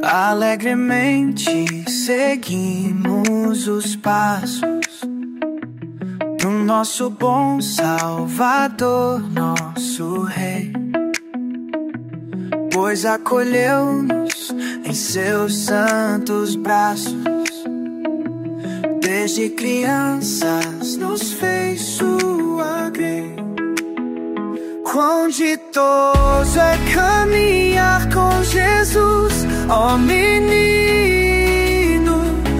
Alegremente seguimos os passos do nosso bom Salvador, nosso Rei, pois acolheu-nos em seus santos braços. Desde crianças nos fez sua grei. Quão ditoso é caminhar com Jesus, ó meninos.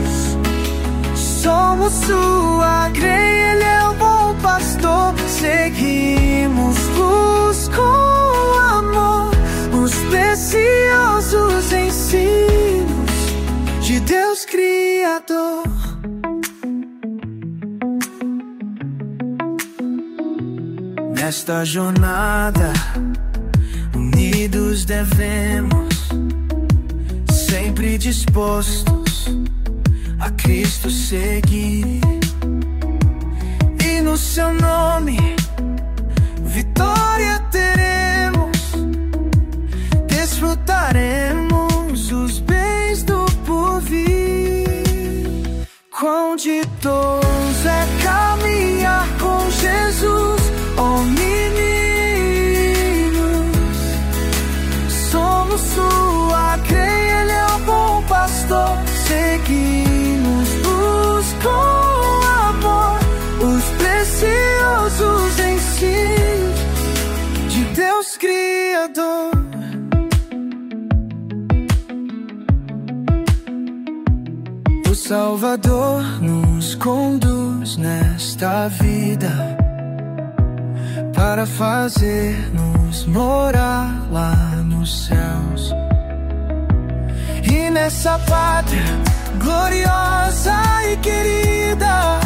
Somos sua grei, Ele é o bom pastor. Seguimos-vos com amor, os preciosos ensinos de Deus Criador. Nesta jornada, unidos devemos, sempre dispostos a Cristo seguir. E no seu nome, vitória teremos, desfrutaremos os bens do porvir. Quão ditoso é caminhar com Jesus, ó meninos. Somos sua grei, Ele é o bom pastor. Seguimos-vos com amor, os preciosos ensinos de Deus Criador. O Salvador nos conduz nesta vida para fazer-nos morar lá nos céus. E nessa pátria gloriosa e querida,